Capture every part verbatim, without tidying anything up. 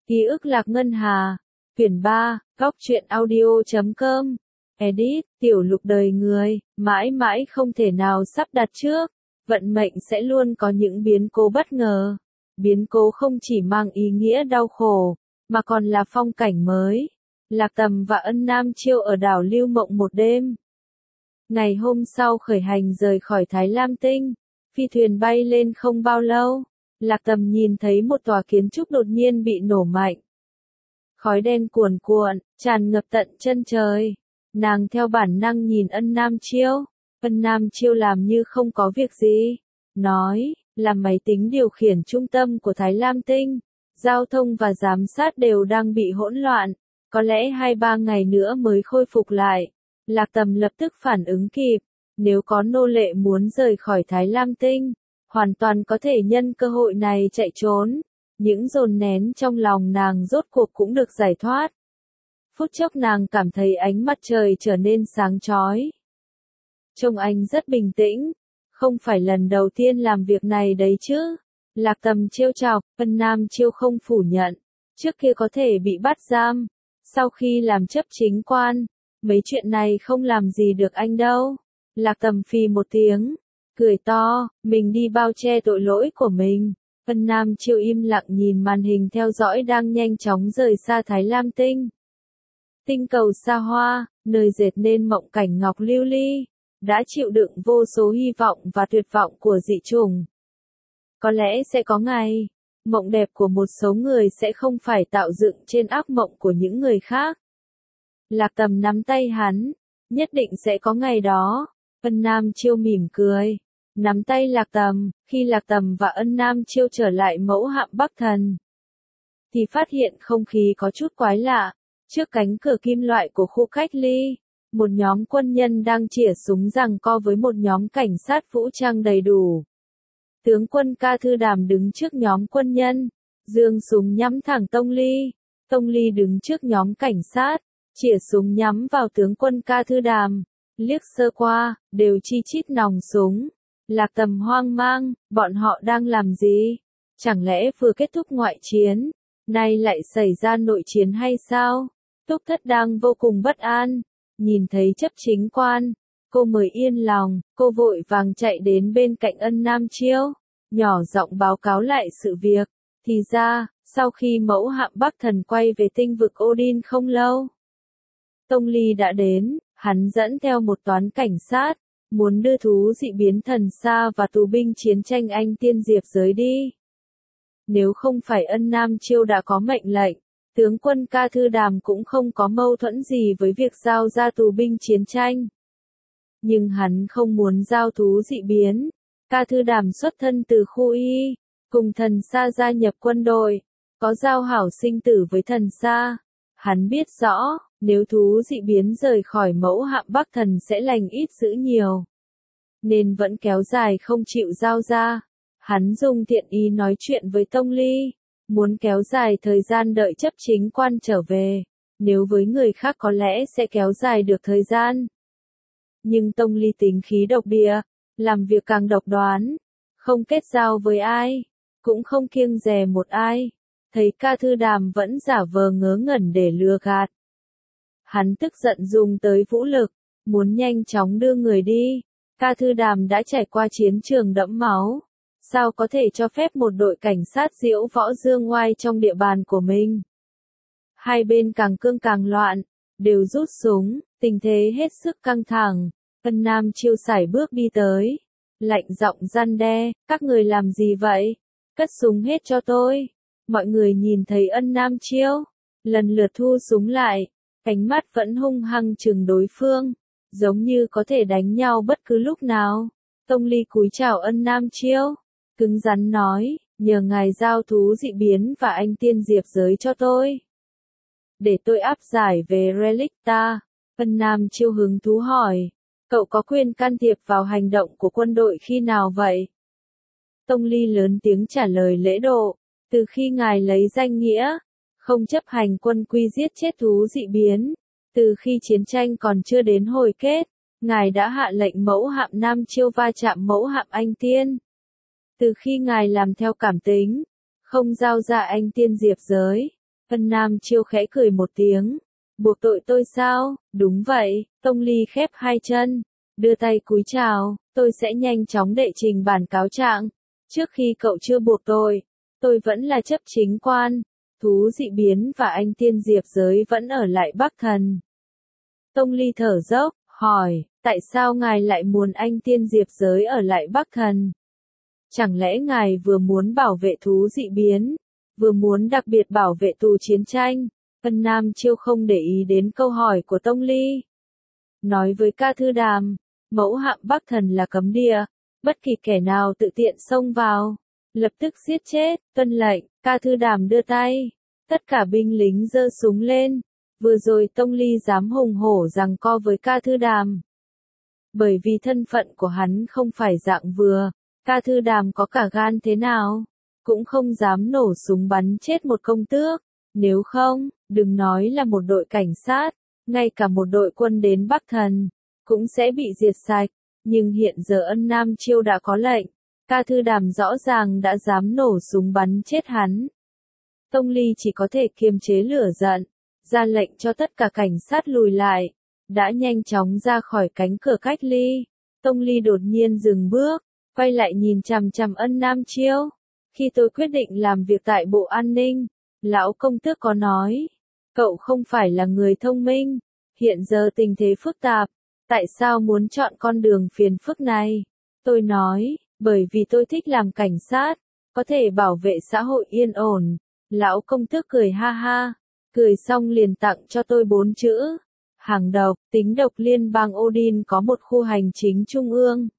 Ký ức Lạc Ngân Hà, quyển ba, góc truyện audio chấm com, edit, tiểu lục đời người, mãi mãi không thể nào sắp đặt trước, vận mệnh sẽ luôn có những biến cố bất ngờ. Biến cố không chỉ mang ý nghĩa đau khổ, mà còn là phong cảnh mới. Lạc Tầm và Ân Nam Chiêu ở đảo Lưu Mộng một đêm. Ngày hôm sau khởi hành rời khỏi Thái Lam Tinh, phi thuyền bay lên không bao lâu, Lạc Tầm nhìn thấy một tòa kiến trúc đột nhiên bị nổ mạnh. Khói đen cuồn cuộn, tràn ngập tận chân trời. Nàng theo bản năng nhìn Ân Nam Chiêu. Ân Nam Chiêu làm như không có việc gì. Nói, là máy tính điều khiển trung tâm của Thái Lam Tinh. Giao thông và giám sát đều đang bị hỗn loạn. Có lẽ hai ba ngày nữa mới khôi phục lại. Lạc Tầm lập tức phản ứng kịp. Nếu có nô lệ muốn rời khỏi Thái Lam Tinh, hoàn toàn có thể nhân cơ hội này chạy trốn. Những dồn nén trong lòng nàng rốt cuộc cũng được giải thoát. Phút chốc nàng cảm thấy ánh mặt trời trở nên sáng chói. Trông anh rất bình tĩnh, không phải lần đầu tiên làm việc này đấy chứ. Lạc Tầm trêu chọc, Ân Nam Chiêu không phủ nhận. Trước kia có thể bị bắt giam, sau khi làm chấp chính quan, mấy chuyện này không làm gì được anh đâu. Lạc Tầm phì một tiếng, cười to, mình đi bao che tội lỗi của mình. Ân Nam Chiêu im lặng nhìn màn hình theo dõi đang nhanh chóng rời xa Thái Lam Tinh. Tinh cầu xa hoa, nơi dệt nên mộng cảnh ngọc lưu ly, đã chịu đựng vô số hy vọng và tuyệt vọng của dị chủng. Có lẽ sẽ có ngày, mộng đẹp của một số người sẽ không phải tạo dựng trên ác mộng của những người khác. Lạc Tầm nắm tay hắn, nhất định sẽ có ngày đó. Ân Nam Chiêu mỉm cười, nắm tay Lạc Tầm. Khi Lạc Tầm và Ân Nam Chiêu trở lại mẫu hạm Bắc Thần, thì phát hiện không khí có chút quái lạ. Trước cánh cửa kim loại của khu cách ly, một nhóm quân nhân đang chĩa súng giằng co với một nhóm cảnh sát vũ trang đầy đủ. Tướng quân Ca Thư Đàm đứng trước nhóm quân nhân, giương súng nhắm thẳng Tông Ly. Tông Ly đứng trước nhóm cảnh sát, chĩa súng nhắm vào tướng quân Ca Thư Đàm. Liếc sơ qua, đều chi chít nòng súng. Lạc Tầm hoang mang, bọn họ đang làm gì? Chẳng lẽ vừa kết thúc ngoại chiến, nay lại xảy ra nội chiến hay sao? Túc Thất đang vô cùng bất an, nhìn thấy chấp chính quan, cô mới yên lòng, cô vội vàng chạy đến bên cạnh Ân Nam Chiêu, nhỏ giọng báo cáo lại sự việc. Thì ra, sau khi mẫu hạm Bắc Thần quay về tinh vực Odin không lâu, Tông Ly đã đến, hắn dẫn theo một toán cảnh sát, muốn đưa thú dị biến thần xa và tù binh chiến tranh anh tiên diệp giới đi. Nếu không phải Ân Nam Chiêu đã có mệnh lệnh, tướng quân Ca Thư Đàm cũng không có mâu thuẫn gì với việc giao ra tù binh chiến tranh. Nhưng hắn không muốn giao thú dị biến. Ca Thư Đàm xuất thân từ khu Y, cùng thần xa gia nhập quân đội, có giao hảo sinh tử với thần xa. Hắn biết rõ, nếu thú dị biến rời khỏi mẫu hạm Bắc Thần sẽ lành ít dữ nhiều, nên vẫn kéo dài không chịu giao ra. Hắn dùng thiện ý nói chuyện với Tông Ly, muốn kéo dài thời gian đợi chấp chính quan trở về. Nếu với người khác có lẽ sẽ kéo dài được thời gian. Nhưng Tông Ly tính khí độc địa, làm việc càng độc đoán, không kết giao với ai, cũng không kiêng dè một ai. Thấy Ca Thư Đàm vẫn giả vờ ngớ ngẩn để lừa gạt, hắn tức giận dùng tới vũ lực, muốn nhanh chóng đưa người đi. Ca Thư Đàm đã trải qua chiến trường đẫm máu, sao có thể cho phép một đội cảnh sát diễu võ dương oai trong địa bàn của mình. Hai bên càng cương càng loạn, đều rút súng, tình thế hết sức căng thẳng. Ân Nam Chiêu sải bước đi tới, lạnh giọng răn đe, các người làm gì vậy? Cất súng hết cho tôi. Mọi người nhìn thấy Ân Nam Chiêu, lần lượt thu súng lại, ánh mắt vẫn hung hăng trừng đối phương, giống như có thể đánh nhau bất cứ lúc nào. Tông Ly cúi chào Ân Nam Chiêu, cứng rắn nói, nhờ ngài giao thú dị biến và anh tiên diệp giới cho tôi, để tôi áp giải về Relicta. Ân Nam Chiêu hứng thú hỏi, cậu có quyền can thiệp vào hành động của quân đội khi nào vậy? Tông Ly lớn tiếng trả lời lễ độ, từ khi ngài lấy danh nghĩa, không chấp hành quân quy giết chết thú dị biến, từ khi chiến tranh còn chưa đến hồi kết, ngài đã hạ lệnh mẫu hạm Nam Chiêu va chạm mẫu hạm anh tiên. Từ khi ngài làm theo cảm tính, không giao ra anh tiên diệp giới, Vân Nam Chiêu khẽ cười một tiếng. Buộc tội tôi sao? Đúng vậy, Tông Ly khép hai chân, đưa tay cúi chào, tôi sẽ nhanh chóng đệ trình bản cáo trạng. Trước khi cậu chưa buộc tôi, tôi vẫn là chấp chính quan, thú dị biến và anh tiên diệp giới vẫn ở lại Bắc Thần. Tông Ly thở dốc, hỏi, tại sao ngài lại muốn anh tiên diệp giới ở lại Bắc Thần? Chẳng lẽ ngài vừa muốn bảo vệ thú dị biến, vừa muốn đặc biệt bảo vệ tù chiến tranh? Vân Nam Chiêu không để ý đến câu hỏi của Tông Ly. Nói với Ca Thư Đàm, mẫu hạm Bắc Thần là cấm địa, bất kỳ kẻ nào tự tiện xông vào, lập tức giết chết, tuân lệnh. Ca Thư Đàm đưa tay, tất cả binh lính giơ súng lên. Vừa rồi Tông Ly dám hùng hổ giằng co với Ca Thư Đàm. Bởi vì thân phận của hắn không phải dạng vừa, Ca Thư Đàm có cả gan thế nào, cũng không dám nổ súng bắn chết một công tước. Nếu không, đừng nói là một đội cảnh sát, ngay cả một đội quân đến Bắc Thần, cũng sẽ bị diệt sạch. Nhưng hiện giờ Ân Nam Chiêu đã có lệnh, Ca Thư Đàm rõ ràng đã dám nổ súng bắn chết hắn. Tông Ly chỉ có thể kiềm chế lửa giận, ra lệnh cho tất cả cảnh sát lùi lại, đã nhanh chóng ra khỏi cánh cửa cách ly. Tông Ly đột nhiên dừng bước, quay lại nhìn chằm chằm Ân Nam Chiêu. Khi tôi quyết định làm việc tại Bộ An ninh, lão công tước có nói, cậu không phải là người thông minh, hiện giờ tình thế phức tạp, tại sao muốn chọn con đường phiền phức này? Tôi nói, bởi vì tôi thích làm cảnh sát, có thể bảo vệ xã hội yên ổn. Lão công tước cười ha ha, cười xong liền tặng cho tôi bốn chữ. Hàng độc, tính độc liên bang Odin có một khu hành chính trung ương,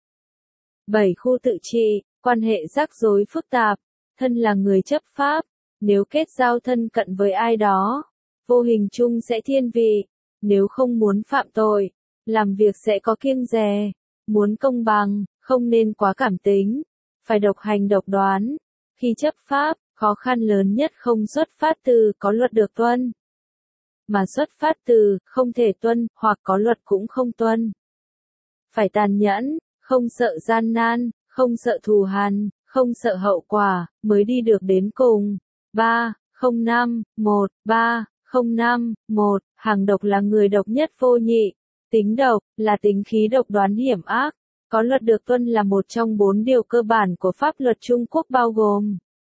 bảy khu tự trị, quan hệ rắc rối phức tạp, thân là người chấp pháp, nếu kết giao thân cận với ai đó, vô hình chung sẽ thiên vị, nếu không muốn phạm tội, làm việc sẽ có kiêng dè, muốn công bằng, không nên quá cảm tính, phải độc hành độc đoán. Khi chấp pháp, khó khăn lớn nhất không xuất phát từ có luật được tuân, mà xuất phát từ không thể tuân, hoặc có luật cũng không tuân. Phải tàn nhẫn, không sợ gian nan, không sợ thù hằn, không sợ hậu quả, mới đi được đến cùng. ba không năm một ba không năm một Hàng độc là người độc nhất vô nhị. Tính độc là tính khí độc đoán hiểm ác. Có luật được tuân là một trong bốn điều cơ bản của pháp luật Trung Quốc bao gồm: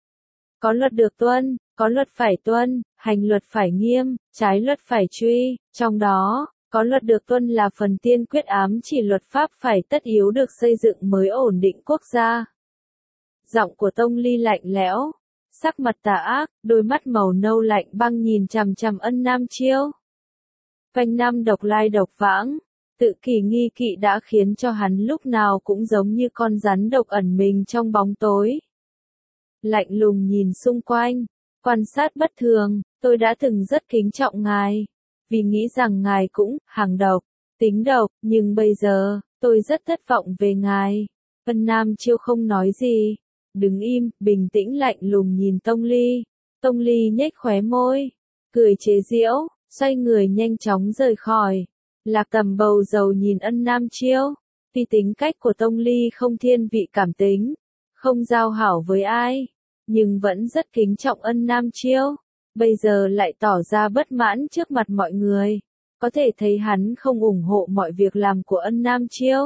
có luật được tuân, có luật phải tuân, hành luật phải nghiêm, trái luật phải truy. Trong đó, có luật được tuân là phần tiên quyết ám chỉ luật pháp phải tất yếu được xây dựng mới ổn định quốc gia. Giọng của Tông Ly lạnh lẽo, sắc mặt tà ác, đôi mắt màu nâu lạnh băng nhìn chằm chằm Ân Nam Chiêu. Quanh năm độc lai độc vãng, tự kỷ nghi kỵ đã khiến cho hắn lúc nào cũng giống như con rắn độc ẩn mình trong bóng tối. Lạnh lùng nhìn xung quanh, quan sát bất thường, tôi đã từng rất kính trọng ngài, vì nghĩ rằng ngài cũng hàng độc, tính độc, nhưng bây giờ, tôi rất thất vọng về ngài. Vân Nam Chiêu không nói gì, đứng im, bình tĩnh lạnh lùng nhìn Tông Ly. Tông Ly nhếch khóe môi, cười chế giễu, xoay người nhanh chóng rời khỏi. Lạc Tầm bầu dầu nhìn Ân Nam Chiêu, tuy tính cách của Tông Ly không thiên vị cảm tính, không giao hảo với ai, nhưng vẫn rất kính trọng Ân Nam Chiêu. Bây giờ lại tỏ ra bất mãn trước mặt mọi người, có thể thấy hắn không ủng hộ mọi việc làm của Ân Nam Chiêu.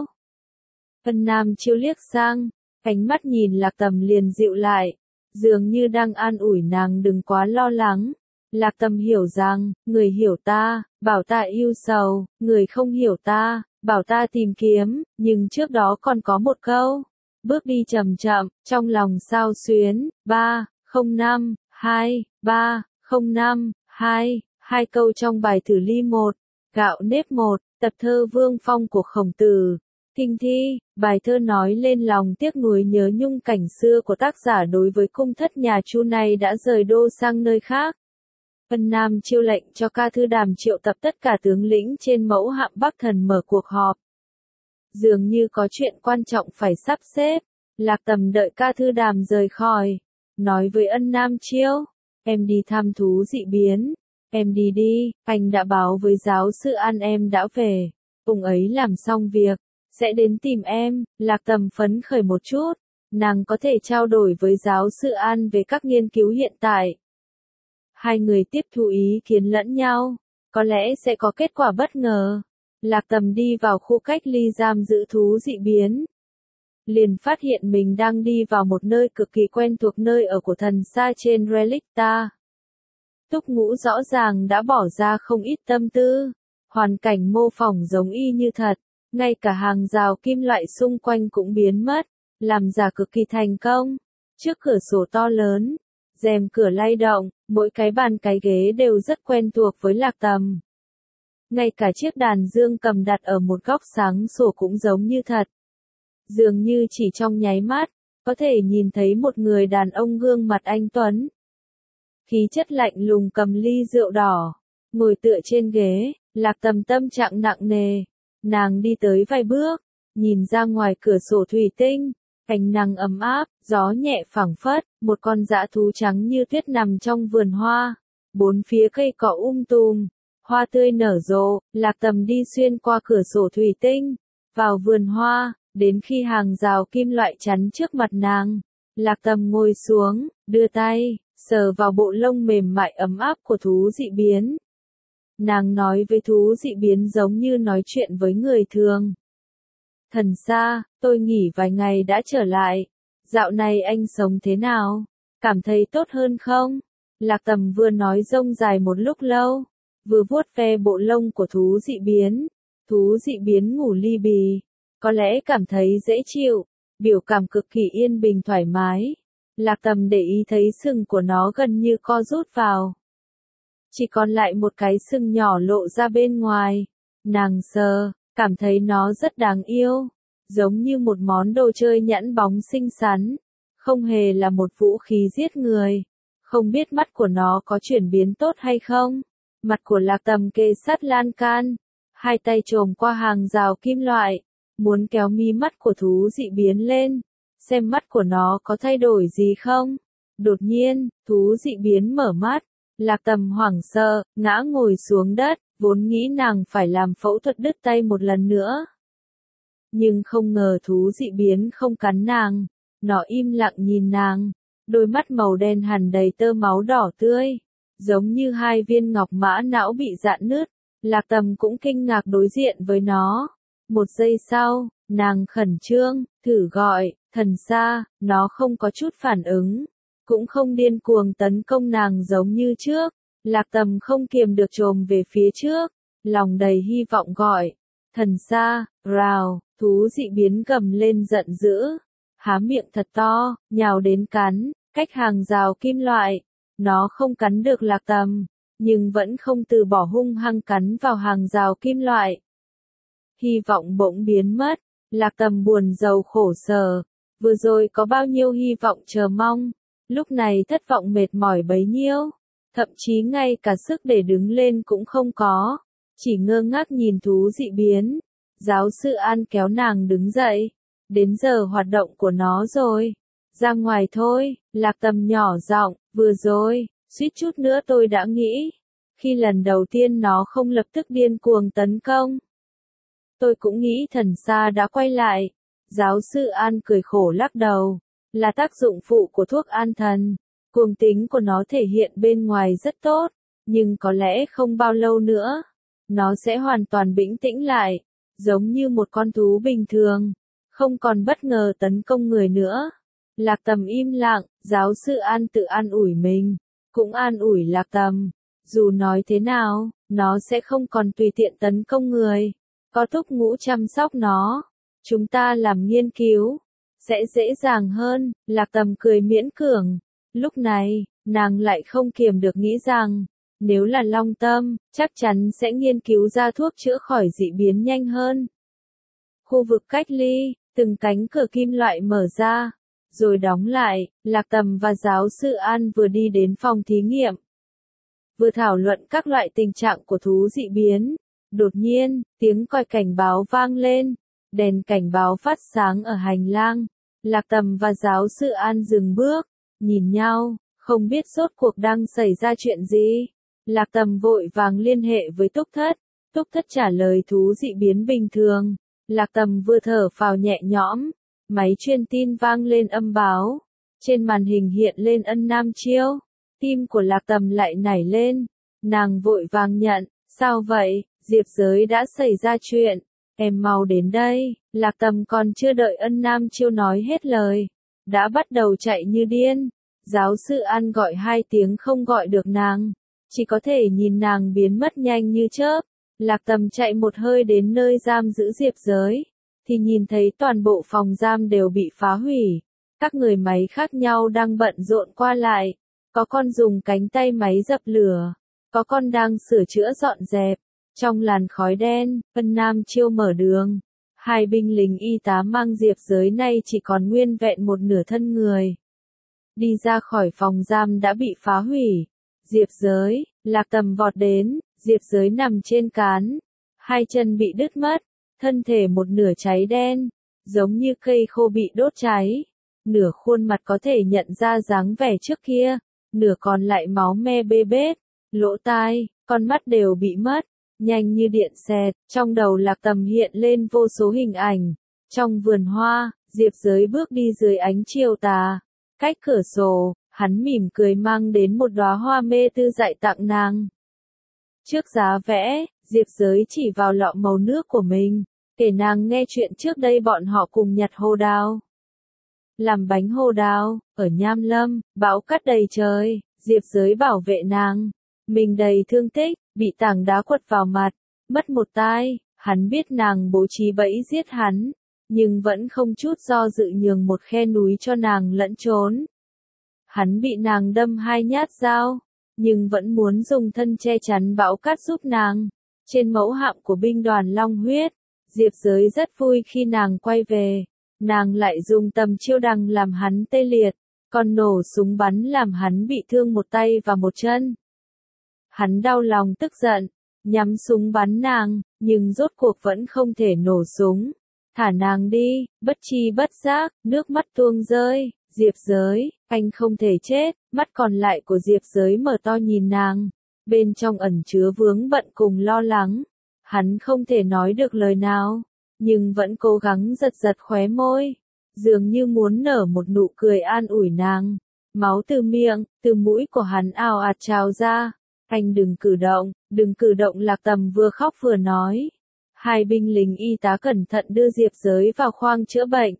Ân Nam Chiêu liếc sang, ánh mắt nhìn Lạc Tầm liền dịu lại, dường như đang an ủi nàng đừng quá lo lắng. Lạc Tầm hiểu rằng, người hiểu ta, bảo ta yêu sầu, người không hiểu ta, bảo ta tìm kiếm, nhưng trước đó còn có một câu. Bước đi chậm chậm, trong lòng sao xuyến. ba không năm hai ba không năm hai Hai câu trong bài thử ly một, gạo nếp một, tập thơ Vương Phong của Khổng Tử. Kinh thi, bài thơ nói lên lòng tiếc nuối nhớ nhung cảnh xưa của tác giả đối với cung thất nhà Chu này đã rời đô sang nơi khác. Vân Nam Chiêu lệnh cho Ca Thư Đàm triệu tập tất cả tướng lĩnh trên mẫu hạm Bắc Thần mở cuộc họp. Dường như có chuyện quan trọng phải sắp xếp. Lạc Tầm đợi Ca Thư Đàm rời khỏi, nói với Ân Nam Chiêu, em đi thăm thú dị biến, em đi đi, anh đã báo với giáo sư An em đã về, ông ấy làm xong việc, sẽ đến tìm em. Lạc Tầm phấn khởi một chút, nàng có thể trao đổi với giáo sư An về các nghiên cứu hiện tại. Hai người tiếp thu ý kiến lẫn nhau, có lẽ sẽ có kết quả bất ngờ. Lạc Tầm đi vào khu cách ly giam giữ thú dị biến. Liền phát hiện mình đang đi vào một nơi cực kỳ quen thuộc, nơi ở của thần Sa trên Relicta. Túc Ngũ rõ ràng đã bỏ ra không ít tâm tư, hoàn cảnh mô phỏng giống y như thật, ngay cả hàng rào kim loại xung quanh cũng biến mất, làm giả cực kỳ thành công. Trước cửa sổ to lớn, rèm cửa lay động, mỗi cái bàn cái ghế đều rất quen thuộc với Lạc Tầm. Ngay cả chiếc đàn dương cầm đặt ở một góc sáng sủa cũng giống như thật. Dường như chỉ trong nháy mắt, có thể nhìn thấy một người đàn ông gương mặt anh tuấn. Khí chất lạnh lùng cầm ly rượu đỏ, ngồi tựa trên ghế, Lạc Tầm tâm trạng nặng nề. Nàng đi tới vài bước, nhìn ra ngoài cửa sổ thủy tinh, ánh nắng ấm áp, gió nhẹ phảng phất, một con dã thú trắng như tuyết nằm trong vườn hoa. Bốn phía cây cỏ um tùm, hoa tươi nở rộ, Lạc Tầm đi xuyên qua cửa sổ thủy tinh, vào vườn hoa, đến khi hàng rào kim loại chắn trước mặt nàng. Lạc Tầm ngồi xuống, đưa tay, sờ vào bộ lông mềm mại ấm áp của thú dị biến. Nàng nói với thú dị biến giống như nói chuyện với người thường. Thần Sa, tôi nghỉ vài ngày đã trở lại. Dạo này anh sống thế nào? Cảm thấy tốt hơn không? Lạc Tầm vừa nói rông dài một lúc lâu, vừa vuốt ve bộ lông của thú dị biến. Thú dị biến ngủ li bì, có lẽ cảm thấy dễ chịu, biểu cảm cực kỳ yên bình thoải mái. Lạc Tầm để ý thấy sừng của nó gần như co rút vào. Chỉ còn lại một cái sừng nhỏ lộ ra bên ngoài. Nàng sờ, cảm thấy nó rất đáng yêu, giống như một món đồ chơi nhẵn bóng xinh xắn, không hề là một vũ khí giết người. Không biết mắt của nó có chuyển biến tốt hay không? Mặt của Lạc Tầm kề sát lan can, hai tay chồm qua hàng rào kim loại, muốn kéo mi mắt của thú dị biến lên, xem mắt của nó có thay đổi gì không. Đột nhiên, thú dị biến mở mắt, Lạc Tầm hoảng sợ, ngã ngồi xuống đất, vốn nghĩ nàng phải làm phẫu thuật đứt tay một lần nữa. Nhưng không ngờ thú dị biến không cắn nàng, nó im lặng nhìn nàng, đôi mắt màu đen hằn đầy tơ máu đỏ tươi, giống như hai viên ngọc mã não bị rạn nứt. Lạc Tầm cũng kinh ngạc đối diện với nó. Một giây sau, nàng khẩn trương, thử gọi, thần Sa, nó không có chút phản ứng, cũng không điên cuồng tấn công nàng giống như trước. Lạc Tầm không kiềm được chồm về phía trước, lòng đầy hy vọng gọi, thần Sa, rào, thú dị biến gầm lên giận dữ, há miệng thật to, nhào đến cắn, cách hàng rào kim loại. Nó không cắn được Lạc Tầm, nhưng vẫn không từ bỏ hung hăng cắn vào hàng rào kim loại. Hy vọng bỗng biến mất, Lạc Tầm buồn rầu khổ sở, vừa rồi có bao nhiêu hy vọng chờ mong, lúc này thất vọng mệt mỏi bấy nhiêu, thậm chí ngay cả sức để đứng lên cũng không có, chỉ ngơ ngác nhìn thú dị biến. Giáo sư An kéo nàng đứng dậy, đến giờ hoạt động của nó rồi, ra ngoài thôi. Lạc Tầm nhỏ giọng, vừa rồi, suýt chút nữa tôi đã nghĩ, khi lần đầu tiên nó không lập tức điên cuồng tấn công, tôi cũng nghĩ thần Sa đã quay lại. Giáo sư An cười khổ lắc đầu, là tác dụng phụ của thuốc an thần, cuồng tính của nó thể hiện bên ngoài rất tốt, nhưng có lẽ không bao lâu nữa, nó sẽ hoàn toàn bình tĩnh lại, giống như một con thú bình thường, không còn bất ngờ tấn công người nữa. Lạc Tầm im lặng, giáo sư An tự an ủi mình, cũng an ủi Lạc Tầm, dù nói thế nào, nó sẽ không còn tùy tiện tấn công người, có Túc Ngũ chăm sóc nó, chúng ta làm nghiên cứu, sẽ dễ dàng hơn. Lạc Tầm cười miễn cưỡng, lúc này, nàng lại không kiềm được nghĩ rằng, nếu là Long Tâm, chắc chắn sẽ nghiên cứu ra thuốc chữa khỏi dị biến nhanh hơn. Khu vực cách ly, từng cánh cửa kim loại mở ra, rồi đóng lại. Lạc Tầm và giáo sư An vừa đi đến phòng thí nghiệm, vừa thảo luận các loại tình trạng của thú dị biến. Đột nhiên, tiếng còi cảnh báo vang lên, đèn cảnh báo phát sáng ở hành lang. Lạc Tầm và giáo sư An dừng bước, nhìn nhau, không biết rốt cuộc đang xảy ra chuyện gì. Lạc Tầm vội vàng liên hệ với Túc Thất, Túc Thất trả lời thú dị biến bình thường. Lạc Tầm vừa thở phào nhẹ nhõm, máy truyền tin vang lên âm báo, trên màn hình hiện lên Ân Nam Chiêu, Tim của Lạc Tầm lại nảy lên, nàng vội vàng nhận, sao vậy, Diệp Giới đã xảy ra chuyện, em mau đến đây, Lạc Tầm còn chưa đợi Ân Nam Chiêu nói hết lời, đã bắt đầu chạy như điên, giáo sư An gọi hai tiếng không gọi được nàng, chỉ có thể nhìn nàng biến mất nhanh như chớp, Lạc Tầm chạy một hơi đến nơi giam giữ Diệp Giới, thì nhìn thấy toàn bộ phòng giam đều bị phá hủy, các người máy khác nhau đang bận rộn qua lại, có con dùng cánh tay máy dập lửa, có con đang sửa chữa dọn dẹp. Trong làn khói đen, Ân Nam Chiêu mở đường. Hai binh lính y tá mang Diệp Giới nay chỉ còn nguyên vẹn một nửa thân người. Đi ra khỏi phòng giam đã bị phá hủy. Diệp Giới, Lạc Tầm vọt đến, Diệp Giới nằm trên cán. Hai chân bị đứt mất, thân thể một nửa cháy đen, giống như cây khô bị đốt cháy. Nửa khuôn mặt có thể nhận ra dáng vẻ trước kia, nửa còn lại máu me bê bết, lỗ tai, con mắt đều bị mất. Nhanh như điện xẹt, trong đầu Lạc Tầm hiện lên vô số hình ảnh. Trong vườn hoa, Diệp Giới bước đi dưới ánh chiều tà. Cách cửa sổ, hắn mỉm cười mang đến một đóa hoa mê tư dại tặng nàng. Trước giá vẽ, Diệp Giới chỉ vào lọ màu nước của mình, kể nàng nghe chuyện trước đây bọn họ cùng nhặt hồ đào. Làm bánh hồ đào, ở Nham Lâm, bão cát đầy trời, Diệp Giới bảo vệ nàng. Mình đầy thương tích, bị tảng đá quật vào mặt, mất một tai, hắn biết nàng bố trí bẫy giết hắn, nhưng vẫn không chút do dự nhường một khe núi cho nàng lẫn trốn. Hắn bị nàng đâm hai nhát dao, nhưng vẫn muốn dùng thân che chắn bão cát giúp nàng. Trên mẫu hạm của binh đoàn Long Huyết, Diệp Giới rất vui khi nàng quay về, nàng lại dùng tầm chiêu đằng làm hắn tê liệt, còn nổ súng bắn làm hắn bị thương một tay và một chân. Hắn đau lòng tức giận, nhắm súng bắn nàng, nhưng rốt cuộc vẫn không thể nổ súng. Thả nàng đi, bất chi bất giác, nước mắt tuôn rơi, Diệp Giới, anh không thể chết, mắt còn lại của Diệp Giới mở to nhìn nàng, bên trong ẩn chứa vướng bận cùng lo lắng. Hắn không thể nói được lời nào, nhưng vẫn cố gắng giật giật khóe môi, dường như muốn nở một nụ cười an ủi nàng. Máu từ miệng, từ mũi của hắn ào ạt trào ra. Anh đừng cử động, đừng cử động, Lạc Tầm vừa khóc vừa nói. Hai binh lính y tá cẩn thận đưa Diệp Giới vào khoang chữa bệnh.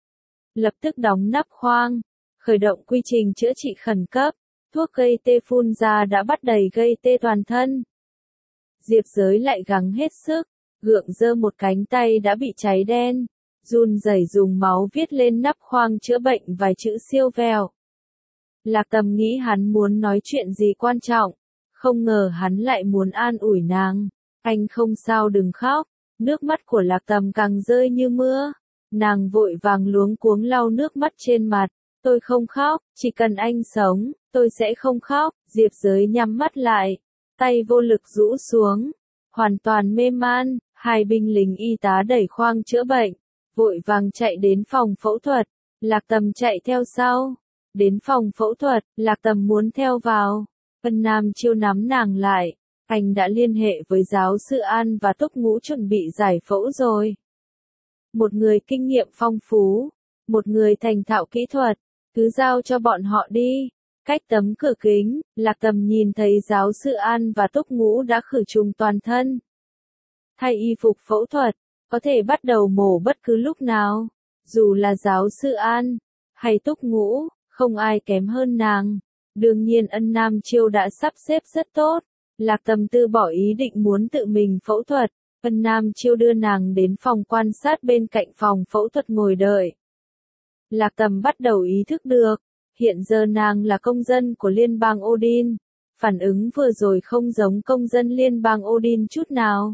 Lập tức đóng nắp khoang, khởi động quy trình chữa trị khẩn cấp, thuốc gây tê phun ra đã bắt đầy gây tê toàn thân. Diệp Giới lại gắng hết sức, gượng giơ một cánh tay đã bị cháy đen, run rẩy dùng máu viết lên nắp khoang chữa bệnh vài chữ siêu vẹo. Lạc Tầm nghĩ hắn muốn nói chuyện gì quan trọng. Không ngờ hắn lại muốn an ủi nàng. Anh không sao, đừng khóc. Nước mắt của Lạc Tầm càng rơi như mưa. Nàng vội vàng luống cuống lau nước mắt trên mặt. Tôi không khóc, chỉ cần anh sống, tôi sẽ không khóc. Diệp Giới nhắm mắt lại, tay vô lực rũ xuống, hoàn toàn mê man. Hai binh lính y tá đẩy khoang chữa bệnh, vội vàng chạy đến phòng phẫu thuật. Lạc Tầm chạy theo sau. Đến phòng phẫu thuật, Lạc Tầm muốn theo vào. Ân Nam Chiêu nắm nàng lại, anh đã liên hệ với giáo sư An và Túc Ngũ chuẩn bị giải phẫu rồi. Một người kinh nghiệm phong phú, một người thành thạo kỹ thuật, cứ giao cho bọn họ đi. Cách tấm cửa kính, Lạc Tầm nhìn thấy giáo sư An và Túc Ngũ đã khử trùng toàn thân. Thay y phục phẫu thuật, có thể bắt đầu mổ bất cứ lúc nào. Dù là giáo sư An hay Túc Ngũ, không ai kém hơn nàng. Đương nhiên Ân Nam Chiêu đã sắp xếp rất tốt. Lạc Tầm từ bỏ ý định muốn tự mình phẫu thuật. Ân Nam Chiêu đưa nàng đến phòng quan sát bên cạnh phòng phẫu thuật ngồi đợi. Lạc Tầm bắt đầu ý thức được. Hiện giờ nàng là công dân của Liên bang Odin. Phản ứng vừa rồi không giống công dân Liên bang Odin chút nào.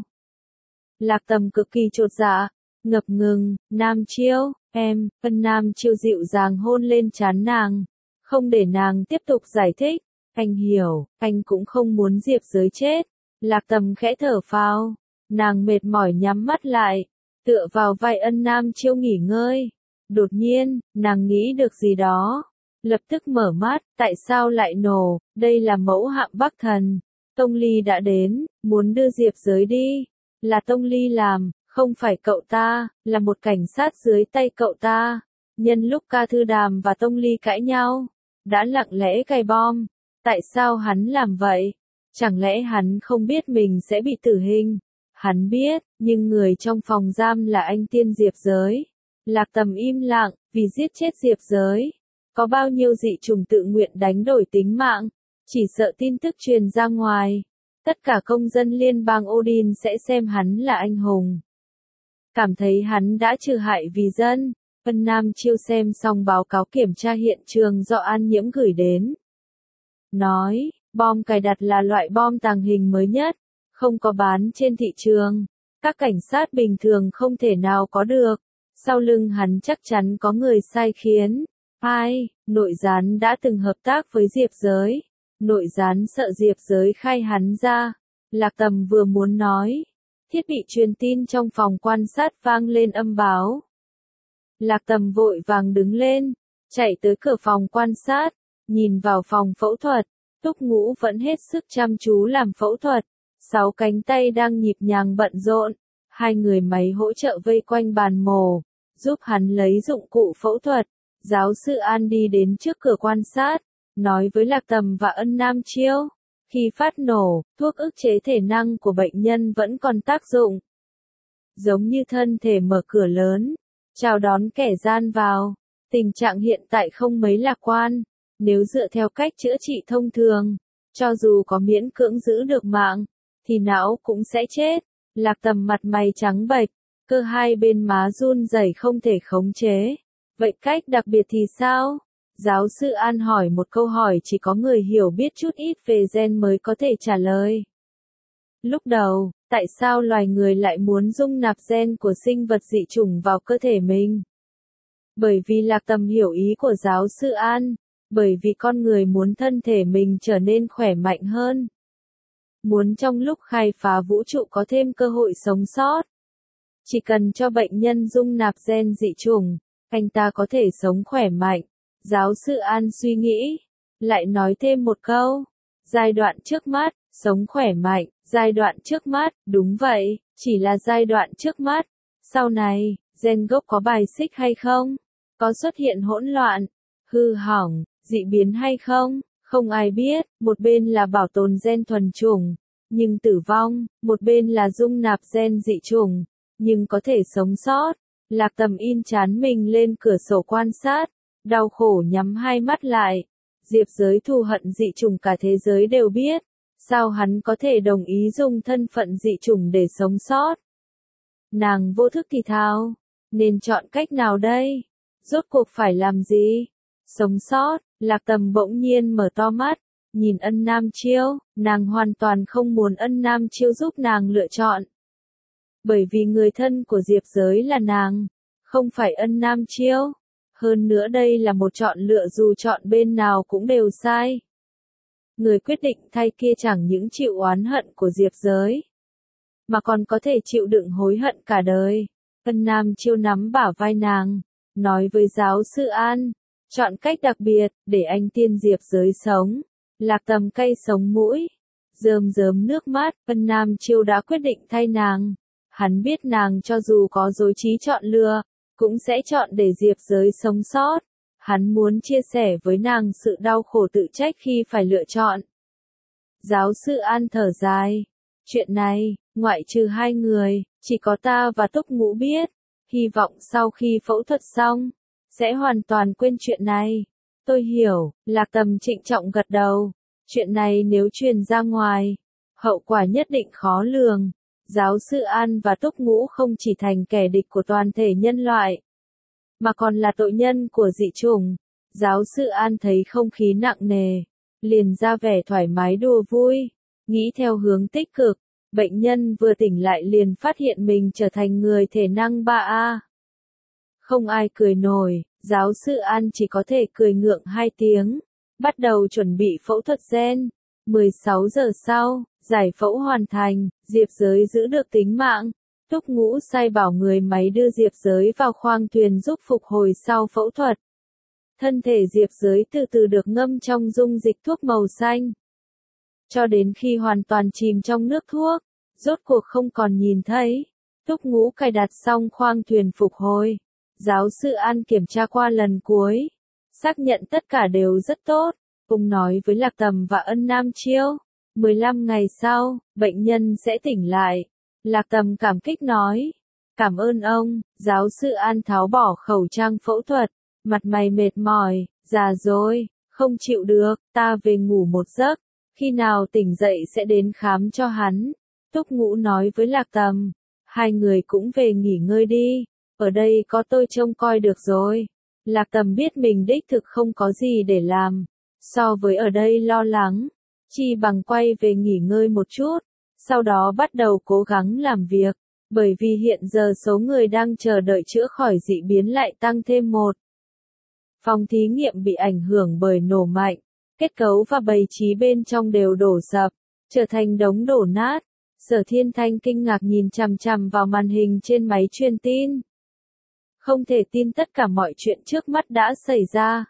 Lạc Tầm cực kỳ chột dạ, ngập ngừng. Nam Chiêu, em. Ân Nam Chiêu dịu dàng hôn lên trán nàng. Không để nàng tiếp tục giải thích. Anh hiểu, anh cũng không muốn Diệp Giới chết. Lạc Tầm khẽ thở phào. Nàng mệt mỏi nhắm mắt lại, tựa vào vai Ân Nam Chiêu nghỉ ngơi. Đột nhiên, nàng nghĩ được gì đó. Lập tức mở mắt, tại sao lại nổ, đây là mẫu hạm Bắc Thần. Tông Ly đã đến, muốn đưa Diệp Giới đi. Là Tông Ly làm, không phải cậu ta, là một cảnh sát dưới tay cậu ta. Nhân lúc Ca Thư Đàm và Tông Ly cãi nhau, đã lặng lẽ cài bom, Tại sao hắn làm vậy? Chẳng lẽ hắn không biết mình sẽ bị tử hình? Hắn biết, nhưng người trong phòng giam là anh tiên Diệp Giới. Lạc Tầm im lặng, vì giết chết Diệp Giới. Có bao nhiêu dị trùng tự nguyện đánh đổi tính mạng, chỉ sợ tin tức truyền ra ngoài. Tất cả công dân liên bang Odin sẽ xem hắn là anh hùng. Cảm thấy hắn đã trừ hại vì dân. Vân Nam Chiêu xem xong báo cáo kiểm tra hiện trường do An Nhiễm gửi đến. Nói, bom cài đặt là loại bom tàng hình mới nhất, không có bán trên thị trường. Các cảnh sát bình thường không thể nào có được. Sau lưng hắn chắc chắn có người sai khiến. Ai, nội gián đã từng hợp tác với Diệp Giới. Nội gián sợ Diệp Giới khai hắn ra. Lạc Tầm vừa muốn nói. Thiết bị truyền tin trong phòng quan sát vang lên âm báo. Lạc Tầm vội vàng đứng lên, chạy tới cửa phòng quan sát, nhìn vào phòng phẫu thuật. Túc Ngũ vẫn hết sức chăm chú làm phẫu thuật. Sáu cánh tay đang nhịp nhàng bận rộn. Hai người máy hỗ trợ vây quanh bàn mổ, giúp hắn lấy dụng cụ phẫu thuật. Giáo sư An đi đến trước cửa quan sát, nói với Lạc Tầm và Ân Nam Chiêu. Khi phát nổ, thuốc ức chế thể năng của bệnh nhân vẫn còn tác dụng. Giống như thân thể mở cửa lớn, chào đón kẻ gian vào. Tình trạng hiện tại không mấy lạc quan. Nếu dựa theo cách chữa trị thông thường, cho dù có miễn cưỡng giữ được mạng, thì não cũng sẽ chết. Lạc Tầm mặt mày trắng bệch, cơ hai bên má run rẩy không thể khống chế. Vậy cách đặc biệt thì sao? Giáo sư An hỏi một câu hỏi chỉ có người hiểu biết chút ít về gen mới có thể trả lời. Lúc đầu, tại sao loài người lại muốn dung nạp gen của sinh vật dị chủng vào cơ thể mình? Bởi vì Lạc Tầm hiểu ý của giáo sư An, bởi vì con người muốn thân thể mình trở nên khỏe mạnh hơn. Muốn trong lúc khai phá vũ trụ có thêm cơ hội sống sót. Chỉ cần cho bệnh nhân dung nạp gen dị chủng, anh ta có thể sống khỏe mạnh. Giáo sư An suy nghĩ, lại nói thêm một câu. Giai đoạn trước mắt, sống khỏe mạnh, giai đoạn trước mắt, đúng vậy, chỉ là giai đoạn trước mắt. Sau này, gen gốc có bài xích hay không? Có xuất hiện hỗn loạn, hư hỏng, dị biến hay không? Không ai biết, một bên là bảo tồn gen thuần chủng, nhưng tử vong, một bên là dung nạp gen dị chủng, nhưng có thể sống sót. Lạc Tầm in chán mình lên cửa sổ quan sát, đau khổ nhắm hai mắt lại. Diệp Giới thù hận dị chủng cả thế giới đều biết, sao hắn có thể đồng ý dùng thân phận dị chủng để sống sót? Nàng vô thức thì thào, nên chọn cách nào đây? Rốt cuộc phải làm gì? Sống sót. Lạc Tầm bỗng nhiên mở to mắt, nhìn Ân Nam Chiêu, nàng hoàn toàn không muốn Ân Nam Chiêu giúp nàng lựa chọn. Bởi vì người thân của Diệp Giới là nàng, không phải Ân Nam Chiêu. Hơn nữa đây là một chọn lựa dù chọn bên nào cũng đều sai. Người quyết định thay kia chẳng những chịu oán hận của Diệp Giới, mà còn có thể chịu đựng hối hận cả đời. Ân Nam Chiêu nắm bả vai nàng, nói với giáo sư An. Chọn cách đặc biệt, để anh tiên Diệp Giới sống. Lạc Tầm cay sống mũi, rơm rớm nước mắt. Ân Nam Chiêu đã quyết định thay nàng. Hắn biết nàng cho dù có dối trí chọn lựa, cũng sẽ chọn để Diệp Giới sống sót. Hắn muốn chia sẻ với nàng sự đau khổ tự trách khi phải lựa chọn. Giáo sư An thở dài. Chuyện này, ngoại trừ hai người, chỉ có ta và Túc Ngũ biết. Hy vọng sau khi phẫu thuật xong, sẽ hoàn toàn quên chuyện này. Tôi hiểu, Lạc Tầm trịnh trọng gật đầu. Chuyện này nếu truyền ra ngoài, hậu quả nhất định khó lường. Giáo sư An và Túc Ngũ không chỉ thành kẻ địch của toàn thể nhân loại, mà còn là tội nhân của dị chủng. Giáo sư An thấy không khí nặng nề, liền ra vẻ thoải mái đùa vui, nghĩ theo hướng tích cực. Bệnh nhân vừa tỉnh lại liền phát hiện mình trở thành người thể năng ba A. Không ai cười nổi, giáo sư An chỉ có thể cười ngượng hai tiếng. Bắt đầu chuẩn bị phẫu thuật gen. mười sáu giờ sau, giải phẫu hoàn thành, Diệp Giới giữ được tính mạng. Túc Ngũ sai bảo người máy đưa Diệp Giới vào khoang thuyền giúp phục hồi sau phẫu thuật. Thân thể Diệp Giới từ từ được ngâm trong dung dịch thuốc màu xanh. Cho đến khi hoàn toàn chìm trong nước thuốc, rốt cuộc không còn nhìn thấy. Túc Ngũ cài đặt xong khoang thuyền phục hồi. Giáo sư An kiểm tra qua lần cuối, xác nhận tất cả đều rất tốt. Ông nói với Lạc Tầm và Ân Nam Chiêu, mười lăm ngày sau, bệnh nhân sẽ tỉnh lại. Lạc Tầm cảm kích nói, cảm ơn ông. Giáo sư An tháo bỏ khẩu trang phẫu thuật, mặt mày mệt mỏi, già rồi, không chịu được, ta về ngủ một giấc, khi nào tỉnh dậy sẽ đến khám cho hắn. Túc Ngũ nói với Lạc Tầm, hai người cũng về nghỉ ngơi đi, ở đây có tôi trông coi được rồi. Lạc Tầm biết mình đích thực không có gì để làm, so với ở đây lo lắng, chi bằng quay về nghỉ ngơi một chút, sau đó bắt đầu cố gắng làm việc, bởi vì hiện giờ số người đang chờ đợi chữa khỏi dị biến lại tăng thêm một. Phòng thí nghiệm bị ảnh hưởng bởi nổ mạnh, kết cấu và bày trí bên trong đều đổ sập, trở thành đống đổ nát. Sở Thiên Thanh kinh ngạc nhìn chằm chằm vào màn hình trên máy truyền tin. Không thể tin tất cả mọi chuyện trước mắt đã xảy ra.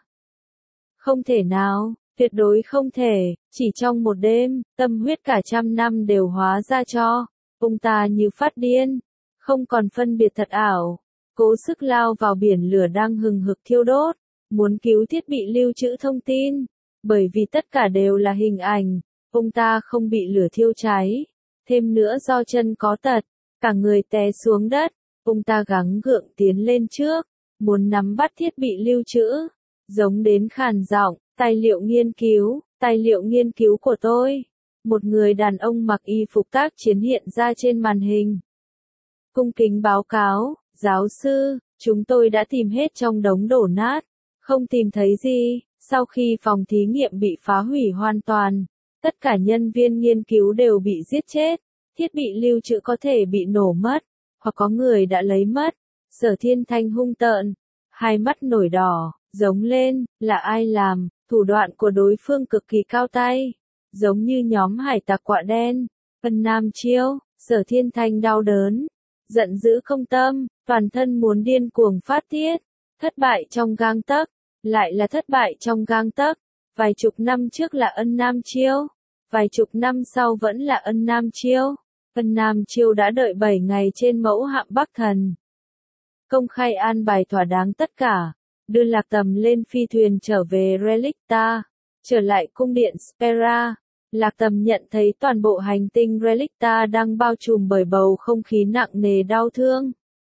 Không thể nào, tuyệt đối không thể, chỉ trong một đêm, tâm huyết cả trăm năm đều hóa ra cho. Ông ta như phát điên, không còn phân biệt thật ảo, cố sức lao vào biển lửa đang hừng hực thiêu đốt, muốn cứu thiết bị lưu trữ thông tin, bởi vì tất cả đều là hình ảnh, ông ta không bị lửa thiêu cháy, thêm nữa do chân có tật, cả người té xuống đất, ông ta gắng gượng tiến lên trước, muốn nắm bắt thiết bị lưu trữ, giống đến khàn giọng, tài liệu nghiên cứu, tài liệu nghiên cứu của tôi. Một người đàn ông mặc y phục tác chiến hiện ra trên màn hình. Cung kính báo cáo, giáo sư, chúng tôi đã tìm hết trong đống đổ nát, không tìm thấy gì. Sau khi phòng thí nghiệm bị phá hủy hoàn toàn, tất cả nhân viên nghiên cứu đều bị giết chết, thiết bị lưu trữ có thể bị nổ mất, hoặc có người đã lấy mất. Sở Thiên Thanh hung tợn, hai mắt nổi đỏ, giống lên, là ai làm, thủ đoạn của đối phương cực kỳ cao tay. Giống như nhóm hải tặc quạ đen, Ân Nam Chiêu, Sở Thiên Thanh đau đớn, giận dữ không tâm, toàn thân muốn điên cuồng phát tiết, thất bại trong gang tấc, lại là thất bại trong gang tấc, vài chục năm trước là Ân Nam Chiêu, vài chục năm sau vẫn là Ân Nam Chiêu, Ân Nam Chiêu đã đợi bảy ngày trên mẫu hạm Bắc Thần. Công khai an bài thỏa đáng tất cả, đưa Lạc Tầm lên phi thuyền trở về Relicta. Trở lại cung điện Spera, Lạc Tầm nhận thấy toàn bộ hành tinh Relicta đang bao trùm bởi bầu không khí nặng nề đau thương.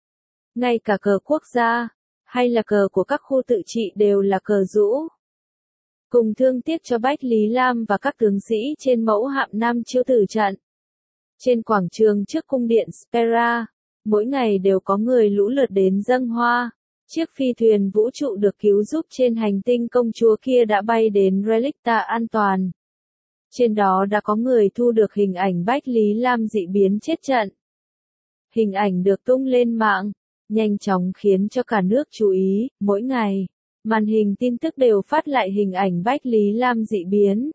Ngay cả cờ quốc gia, hay là cờ của các khu tự trị đều là cờ rũ. Cùng thương tiếc cho Bách Lý Lam và các tướng sĩ trên mẫu hạm Nam Chiêu tử trận. Trên quảng trường trước cung điện Spera, mỗi ngày đều có người lũ lượt đến dâng hoa. Chiếc phi thuyền vũ trụ được cứu giúp trên hành tinh công chúa kia đã bay đến Relicta an toàn. Trên đó đã có người thu được hình ảnh Bách Lý Lam dị biến chết trận. Hình ảnh được tung lên mạng, nhanh chóng khiến cho cả nước chú ý, mỗi ngày, màn hình tin tức đều phát lại hình ảnh Bách Lý Lam dị biến.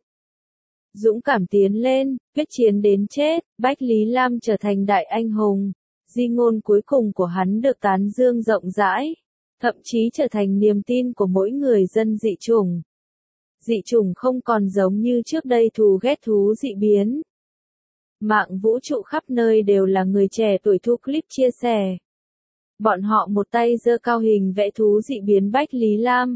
Dũng cảm tiến lên, quyết chiến đến chết, Bách Lý Lam trở thành đại anh hùng, di ngôn cuối cùng của hắn được tán dương rộng rãi. Thậm chí trở thành niềm tin của mỗi người dân dị chủng. Dị chủng không còn giống như trước đây thù ghét thú dị biến. Mạng vũ trụ khắp nơi đều là người trẻ tuổi thu clip chia sẻ. Bọn họ một tay giơ cao hình vẽ thú dị biến Bách Lý Lam.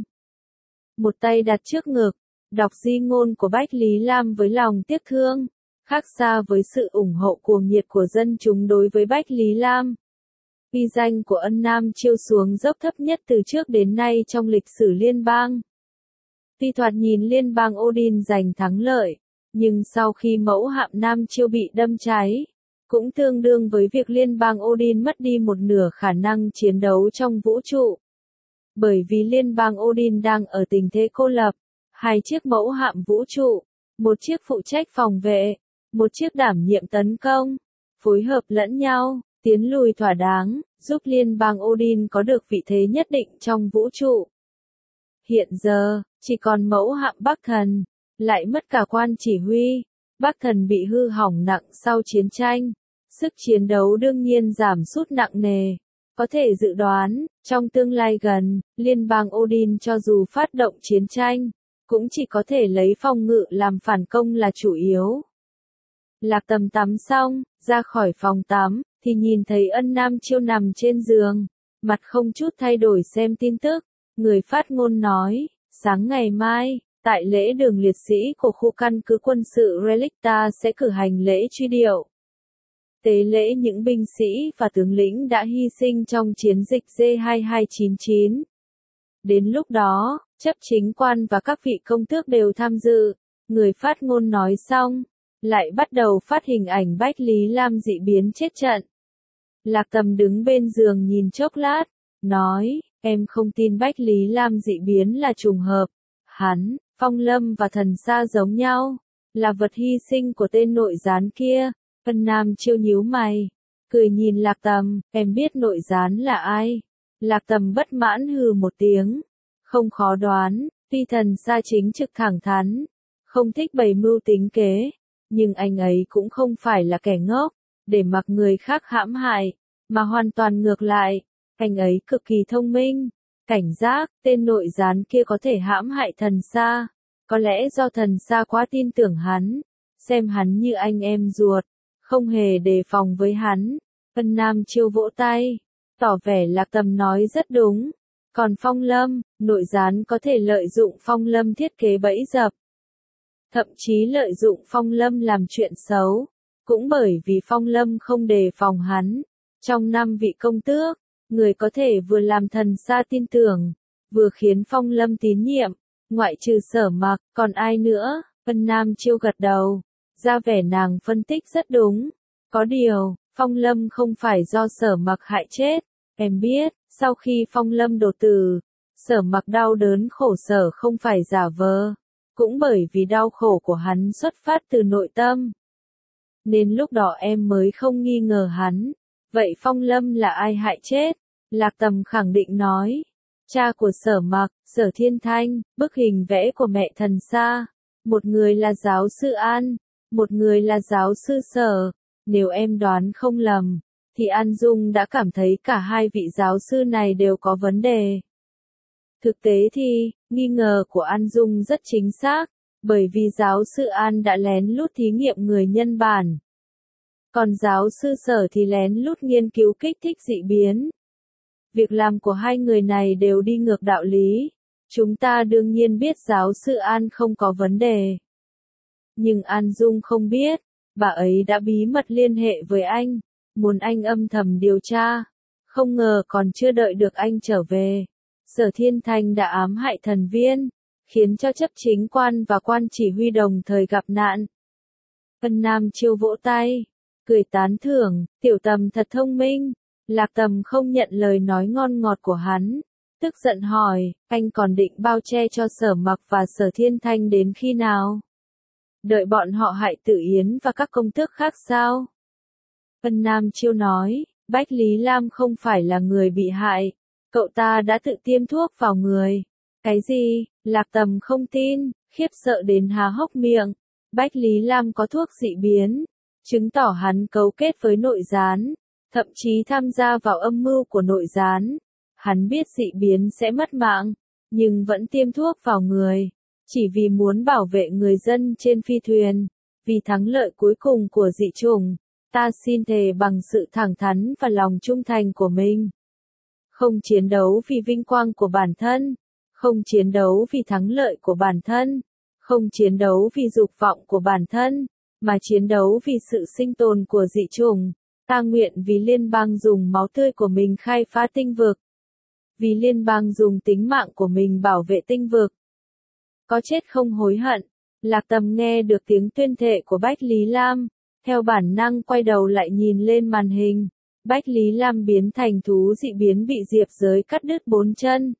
Một tay đặt trước ngực, đọc di ngôn của Bách Lý Lam với lòng tiếc thương, khác xa với sự ủng hộ cuồng nhiệt của dân chúng đối với Bách Lý Lam. Uy danh của Ân Nam Chiêu xuống dốc thấp nhất từ trước đến nay trong lịch sử liên bang. Tuy thoạt nhìn liên bang Odin giành thắng lợi, nhưng sau khi mẫu hạm Nam Chiêu bị đâm cháy, cũng tương đương với việc liên bang Odin mất đi một nửa khả năng chiến đấu trong vũ trụ. Bởi vì liên bang Odin đang ở tình thế cô lập, hai chiếc mẫu hạm vũ trụ, một chiếc phụ trách phòng vệ, một chiếc đảm nhiệm tấn công, phối hợp lẫn nhau, tiến lùi thỏa đáng, giúp liên bang Odin có được vị thế nhất định trong vũ trụ. Hiện giờ, chỉ còn mẫu hạm Bắc Thần, lại mất cả quan chỉ huy. Bắc Thần bị hư hỏng nặng sau chiến tranh, sức chiến đấu đương nhiên giảm sút nặng nề. Có thể dự đoán, trong tương lai gần, liên bang Odin cho dù phát động chiến tranh, cũng chỉ có thể lấy phòng ngự làm phản công là chủ yếu. Lạc Tầm tắm xong, ra khỏi phòng tắm, thì nhìn thấy Ân Nam Chiêu nằm trên giường, mặt không chút thay đổi xem tin tức. Người phát ngôn nói, sáng ngày mai, tại lễ đường liệt sĩ của khu căn cứ quân sự Relicta sẽ cử hành lễ truy điệu. Tế lễ những binh sĩ và tướng lĩnh đã hy sinh trong chiến dịch D hai hai chín chín. Đến lúc đó, chấp chính quan và các vị công tước đều tham dự. Người phát ngôn nói xong, lại bắt đầu phát hình ảnh Bách Lý Lam dị biến chết trận. Lạc Tầm đứng bên giường nhìn chốc lát, nói, em không tin Bách Lý Lam dị biến là trùng hợp. Hắn, Phong Lâm và Thần Sa giống nhau, là vật hy sinh của tên nội gián kia. Vân Nam Chiêu nhíu mày, cười nhìn Lạc Tầm, em biết nội gián là ai? Lạc Tầm bất mãn hừ một tiếng, không khó đoán, tuy Thần Sa chính trực thẳng thắn, không thích bày mưu tính kế, nhưng anh ấy cũng không phải là kẻ ngốc, để mặc người khác hãm hại, mà hoàn toàn ngược lại, anh ấy cực kỳ thông minh, cảnh giác, tên nội gián kia có thể hãm hại Thần Sa, có lẽ do Thần Sa quá tin tưởng hắn, xem hắn như anh em ruột, không hề đề phòng với hắn. Vân Nam Chiêu vỗ tay, tỏ vẻ Lạc Tầm nói rất đúng. Còn Phong Lâm, nội gián có thể lợi dụng Phong Lâm thiết kế bẫy dập, thậm chí lợi dụng Phong Lâm làm chuyện xấu, cũng bởi vì Phong Lâm không đề phòng hắn. Trong năm vị công tước, người có thể vừa làm Thần Sa tin tưởng, vừa khiến Phong Lâm tín nhiệm, ngoại trừ Sở Mặc, còn ai nữa? Vân Nam Chiêu gật đầu, ra vẻ nàng phân tích rất đúng. Có điều, Phong Lâm không phải do Sở Mặc hại chết, em biết, sau khi Phong Lâm đột tử, Sở Mặc đau đớn khổ sở không phải giả vờ, cũng bởi vì đau khổ của hắn xuất phát từ nội tâm. Nên lúc đó em mới không nghi ngờ hắn. Vậy Phong Lâm là ai hại chết? Lạc Tầm khẳng định nói, cha của Sở Mặc, Sở Thiên Thanh, bức hình vẽ của mẹ Thần Sa, một người là giáo sư An, một người là giáo sư Sở. Nếu em đoán không lầm, thì An Dung đã cảm thấy cả hai vị giáo sư này đều có vấn đề. Thực tế thì, nghi ngờ của An Dung rất chính xác, bởi vì giáo sư An đã lén lút thí nghiệm người nhân bản. Còn giáo sư Sở thì lén lút nghiên cứu kích thích dị biến. Việc làm của hai người này đều đi ngược đạo lý. Chúng ta đương nhiên biết giáo sư An không có vấn đề. Nhưng An Dung không biết, bà ấy đã bí mật liên hệ với anh, muốn anh âm thầm điều tra. Không ngờ còn chưa đợi được anh trở về, Sở Thiên Thanh đã ám hại thần viên, khiến cho chấp chính quan và quan chỉ huy đồng thời gặp nạn. Vân Nam Chiêu vỗ tay, cười tán thưởng, Tiểu Tầm thật thông minh. Lạc Tầm không nhận lời nói ngon ngọt của hắn, tức giận hỏi, anh còn định bao che cho Sở Mặc và Sở Thiên Thanh đến khi nào? Đợi bọn họ hại Tử Yến và các công tước khác sao? Vân Nam Chiêu nói, Bách Lý Lam không phải là người bị hại, cậu ta đã tự tiêm thuốc vào người. Cái gì? Lạc Tầm không tin, khiếp sợ đến há hốc miệng. Bách Lý Lam có thuốc dị biến, chứng tỏ hắn cấu kết với nội gián, thậm chí tham gia vào âm mưu của nội gián. Hắn biết dị biến sẽ mất mạng, nhưng vẫn tiêm thuốc vào người, chỉ vì muốn bảo vệ người dân trên phi thuyền, vì thắng lợi cuối cùng của dị chủng. Ta xin thề bằng sự thẳng thắn và lòng trung thành của mình. Không chiến đấu vì vinh quang của bản thân, không chiến đấu vì thắng lợi của bản thân, không chiến đấu vì dục vọng của bản thân, mà chiến đấu vì sự sinh tồn của dị chủng. Ta nguyện vì liên bang dùng máu tươi của mình khai phá tinh vực. Vì liên bang dùng tính mạng của mình bảo vệ tinh vực. Có chết không hối hận. Lạc Tầm nghe được tiếng tuyên thệ của Bách Lý Lam, theo bản năng quay đầu lại nhìn lên màn hình. Bách Lý Lam biến thành thú dị biến bị Diệp Giới cắt đứt bốn chân.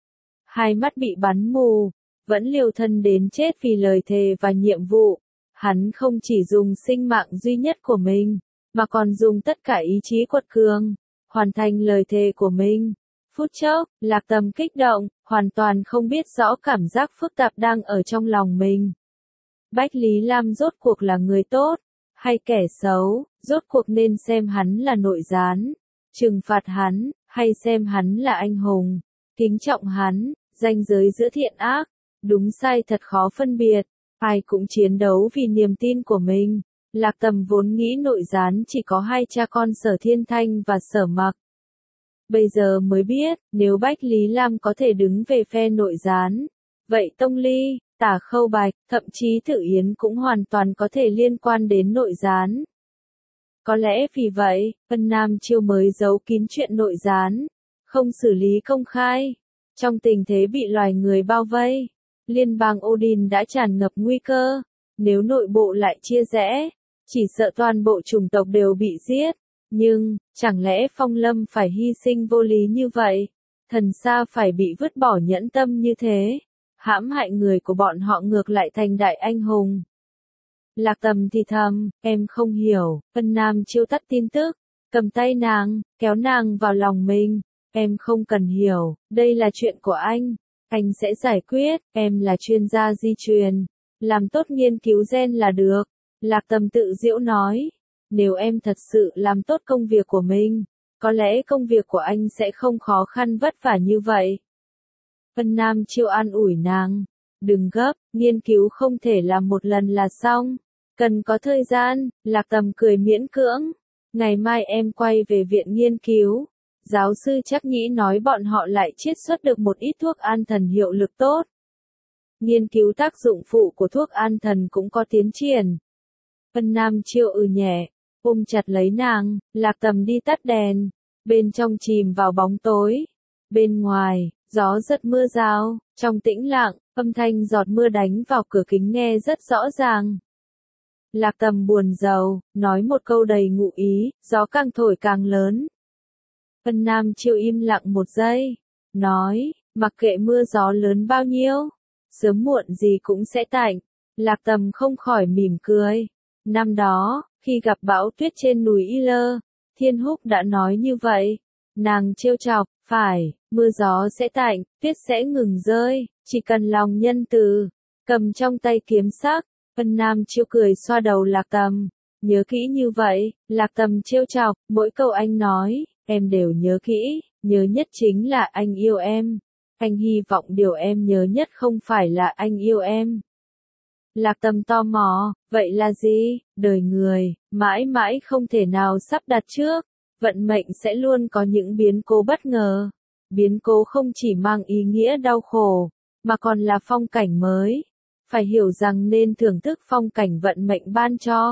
Hai mắt bị bắn mù, vẫn liều thân đến chết vì lời thề và nhiệm vụ. Hắn không chỉ dùng sinh mạng duy nhất của mình, mà còn dùng tất cả ý chí quật cường, hoàn thành lời thề của mình. Phút chốc, Lạc Tầm kích động, hoàn toàn không biết rõ cảm giác phức tạp đang ở trong lòng mình. Bách Lý Lam rốt cuộc là người tốt, hay kẻ xấu, rốt cuộc nên xem hắn là nội gián, trừng phạt hắn, hay xem hắn là anh hùng, kính trọng hắn, ranh giới giữa thiện ác, đúng sai thật khó phân biệt, ai cũng chiến đấu vì niềm tin của mình. Lạc Tầm vốn nghĩ nội gián chỉ có hai cha con Sở Thiên Thanh và Sở Mặc. Bây giờ mới biết, nếu Bách Lý Lam có thể đứng về phe nội gián, vậy Tông Ly, Tả Khâu Bạch, thậm chí Thử Yến cũng hoàn toàn có thể liên quan đến nội gián. Có lẽ vì vậy, Vân Nam Chiêu mới giấu kín chuyện nội gián, không xử lý công khai. Trong tình thế bị loài người bao vây, liên bang Odin đã tràn ngập nguy cơ. Nếu nội bộ lại chia rẽ, chỉ sợ toàn bộ chủng tộc đều bị giết. Nhưng, chẳng lẽ Phong Lâm phải hy sinh vô lý như vậy? Thần Sa phải bị vứt bỏ nhẫn tâm như thế? Hãm hại người của bọn họ ngược lại thành đại anh hùng. Lạc Tầm thì thầm, em không hiểu. Vân Nam Chiêu tắt tin tức, cầm tay nàng, kéo nàng vào lòng mình. Em không cần hiểu, đây là chuyện của anh. Anh sẽ giải quyết, em là chuyên gia di truyền. Làm tốt nghiên cứu gen là được. Lạc Tầm tự giễu nói, nếu em thật sự làm tốt công việc của mình, có lẽ công việc của anh sẽ không khó khăn vất vả như vậy. Vân Nam Chiêu an ủi nàng, đừng gấp, nghiên cứu không thể làm một lần là xong, cần có thời gian. Lạc Tầm cười miễn cưỡng, ngày mai em quay về viện nghiên cứu. Giáo sư chắc nhĩ nói bọn họ lại chiết xuất được một ít thuốc an thần hiệu lực tốt. Nghiên cứu tác dụng phụ của thuốc an thần cũng có tiến triển. Vân Nam Chiêu ừ nhẹ, ôm chặt lấy nàng. Lạc Tầm đi tắt đèn, bên trong chìm vào bóng tối. Bên ngoài, gió rất mưa rào, trong tĩnh lặng, âm thanh giọt mưa đánh vào cửa kính nghe rất rõ ràng. Lạc Tầm buồn rầu, nói một câu đầy ngụ ý, gió càng thổi càng lớn. Vân Nam Chiêu im lặng một giây, nói, mặc kệ mưa gió lớn bao nhiêu, sớm muộn gì cũng sẽ tạnh. Lạc Tầm không khỏi mỉm cười. Năm đó, khi gặp bão tuyết trên núi Y Lơ, Thiên Húc đã nói như vậy. Nàng trêu chọc, phải, mưa gió sẽ tạnh, tuyết sẽ ngừng rơi, chỉ cần lòng nhân từ. Cầm trong tay kiếm sắc, Vân Nam Chiêu cười xoa đầu Lạc Tầm. Nhớ kỹ như vậy. Lạc Tầm trêu chọc, mỗi câu anh nói, em đều nhớ kỹ, nhớ nhất chính là anh yêu em. Anh hy vọng điều em nhớ nhất không phải là anh yêu em. Lạc Tầm tò mò, vậy là gì? Đời người, mãi mãi không thể nào sắp đặt trước. Vận mệnh sẽ luôn có những biến cố bất ngờ. Biến cố không chỉ mang ý nghĩa đau khổ, mà còn là phong cảnh mới. Phải hiểu rằng nên thưởng thức phong cảnh vận mệnh ban cho.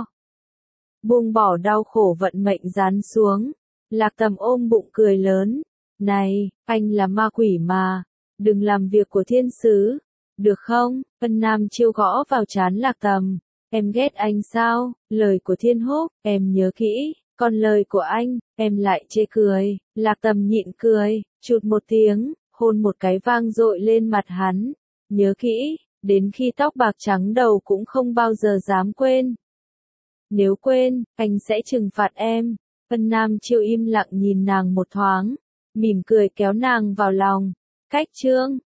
Buông bỏ đau khổ vận mệnh giáng xuống. Lạc Tầm ôm bụng cười lớn. Này, anh là ma quỷ mà. Đừng làm việc của thiên sứ. Được không? Vân Nam Chiêu gõ vào trán Lạc Tầm. Em ghét anh sao? Lời của Thiên Húc, em nhớ kỹ. Còn lời của anh, em lại chê cười. Lạc Tầm nhịn cười, chụt một tiếng, hôn một cái vang dội lên mặt hắn. Nhớ kỹ, đến khi tóc bạc trắng đầu cũng không bao giờ dám quên. Nếu quên, anh sẽ trừng phạt em. Vân Nam Chiêu im lặng nhìn nàng một thoáng, mỉm cười kéo nàng vào lòng. Cách chương